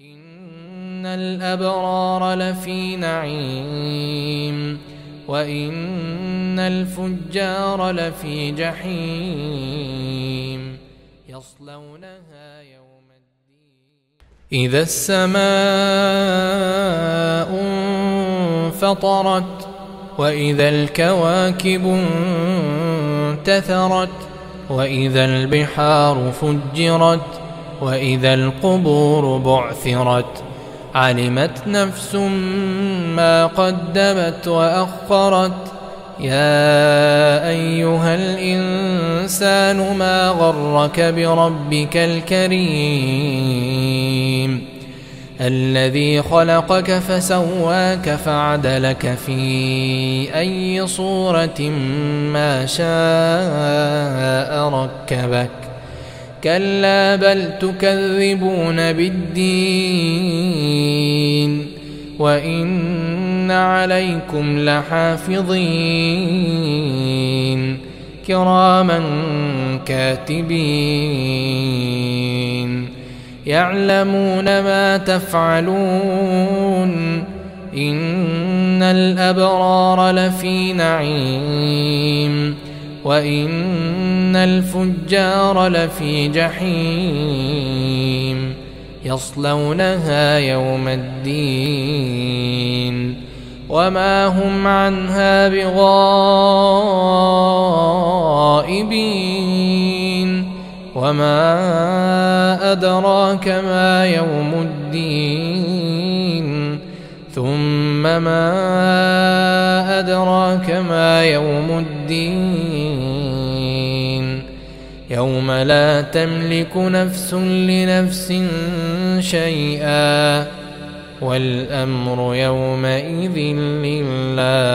إن الأبرار لفي نعيم وإن الفجار لفي جحيم يصلونها يوم الدين إذا السماء انفطرت وإذا الكواكب انتثرت وإذا البحار فجرت وإذا القبور بعثرت علمت نفس ما قدمت وأخرت يا أيها الإنسان ما غرك بربك الكريم الذي خلقك فسواك فعدلك في أي صورة ما شاء ركبك كلا بل تكذبون بالدين وإن عليكم لحافظين كراما كاتبين يعلمون ما تفعلون إن الأبرار لفي نعيم وإن الفجار لفي جحيم يصلونها يوم الدين وما هم عنها بغائبين وما أدراك ما يوم الدين ثم ما أدراك ما يوم الدين يوم لا تملك نفس لنفس شيئا والأمر يومئذ لله